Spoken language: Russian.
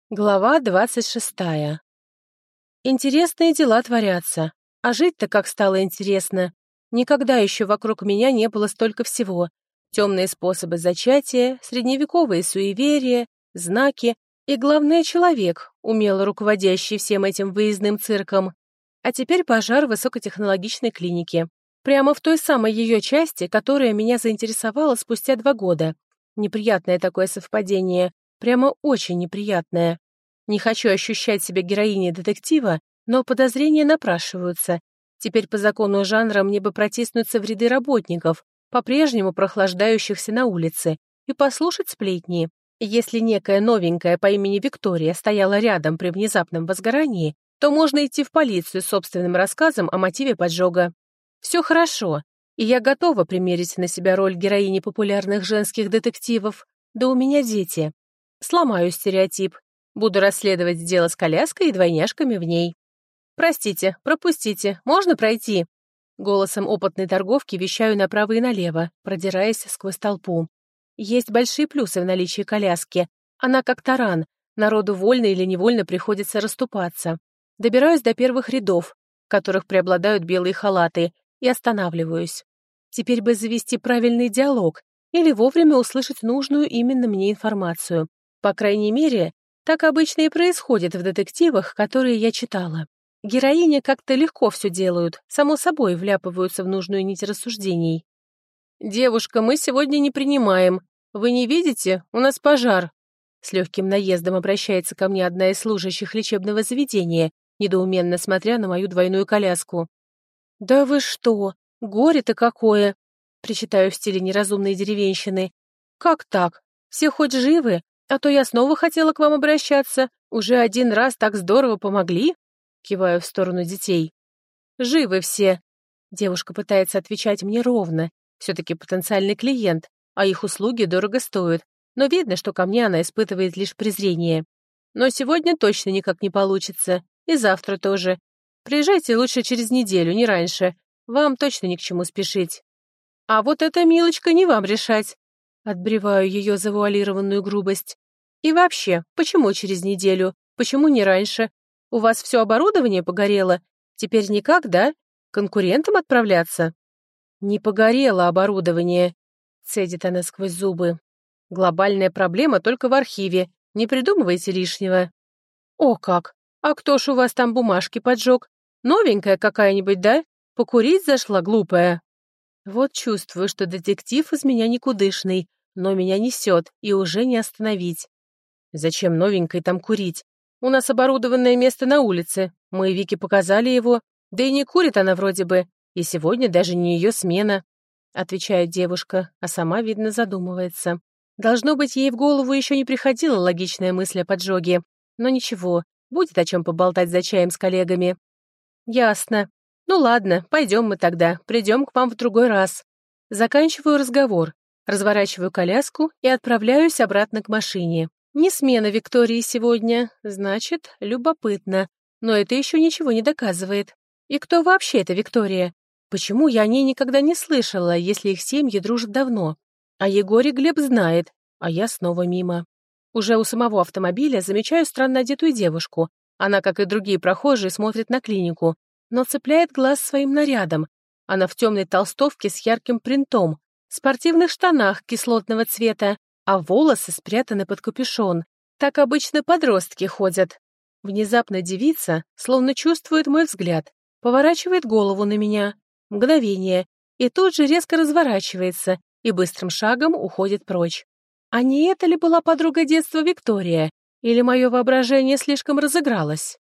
Глава 26. Интересные дела творятся. А жить-то как стало интересно. Никогда еще вокруг меня не было столько всего. Темные способы зачатия, средневековые суеверия, знаки и, главное, человек, умело руководящий всем этим выездным цирком. А теперь пожар в высокотехнологичной клинике. Прямо в той самой ее части, которая меня заинтересовала спустя 2 года. Неприятное такое совпадение. Прямо очень неприятное. Не хочу ощущать себя героиней детектива, но подозрения напрашиваются. Теперь по закону жанра мне бы протиснуться в ряды работников, по-прежнему прохлаждающихся на улице, и послушать сплетни. Если некая новенькая по имени Виктория стояла рядом при внезапном возгорании, то можно идти в полицию с собственным рассказом о мотиве поджога. Все хорошо, и я готова примерить на себя роль героини популярных женских детективов. Да у меня дети. Сломаю стереотип. Буду расследовать дело с коляской и двойняшками в ней. «Простите, пропустите, можно пройти?» Голосом опытной торговки вещаю направо и налево, продираясь сквозь толпу. Есть большие плюсы в наличии коляски. Она как таран, народу вольно или невольно приходится расступаться. Добираюсь до первых рядов, в которых преобладают белые халаты, и останавливаюсь. Теперь бы завести правильный диалог или вовремя услышать нужную именно мне информацию. По крайней мере, так обычно и происходит в детективах, которые я читала. Героини как-то легко все делают, само собой вляпываются в нужную нить рассуждений. «Девушка, мы сегодня не принимаем. Вы не видите? У нас пожар». С легким наездом обращается ко мне одна из служащих лечебного заведения, недоуменно смотря на мою двойную коляску. «Да вы что? Горе-то какое!» причитаю в стиле неразумной деревенщины. «Как так? Все хоть живы? А то я снова хотела к вам обращаться. Уже 1 раз так здорово помогли?» Киваю в сторону детей. «Живы все!» Девушка пытается отвечать мне ровно. Все-таки потенциальный клиент, а их услуги дорого стоят. Но видно, что ко мне она испытывает лишь презрение. Но сегодня точно никак не получится. И завтра тоже. Приезжайте лучше через неделю, не раньше. Вам точно ни к чему спешить. А вот эта милочка не вам решать. Отбреваю ее завуалированную грубость. И вообще, почему через неделю? Почему не раньше? У вас все оборудование погорело? Теперь никак, да? Конкурентам отправляться? Не погорело оборудование, цедит она сквозь зубы. Глобальная проблема только в архиве. Не придумывайте лишнего. О как! А кто ж у вас там бумажки поджег? Новенькая какая-нибудь, да? Покурить зашла глупая. Вот чувствую, что детектив из меня никудышный, но меня несет, и уже не остановить. Зачем новенькой там курить? У нас оборудованное место на улице, мы Вике показали его, да и не курит она вроде бы, и сегодня даже не ее смена, отвечает девушка, а сама, видно, задумывается. Должно быть, ей в голову еще не приходила логичная мысль о поджоге, но ничего, будет о чем поболтать за чаем с коллегами. Ясно. Ну ладно, пойдем мы тогда, придем к вам в другой раз. Заканчиваю разговор, разворачиваю коляску и отправляюсь обратно к машине. Не смена Виктории сегодня, значит, любопытно. Но это еще ничего не доказывает. И кто вообще эта Виктория? Почему я о ней никогда не слышала, если их семьи дружат давно? О Егоре Глеб знает, а я снова мимо. Уже у самого автомобиля замечаю странно одетую девушку. Она, как и другие прохожие, смотрит на клинику, но цепляет глаз своим нарядом. Она в темной толстовке с ярким принтом, спортивных штанах кислотного цвета, а волосы спрятаны под капюшон. Так обычно подростки ходят. Внезапно девица словно чувствует мой взгляд, поворачивает голову на меня. Мгновение, и тут же резко разворачивается и быстрым шагом уходит прочь. А не это ли была подруга детства Виктория? Или мое воображение слишком разыгралось?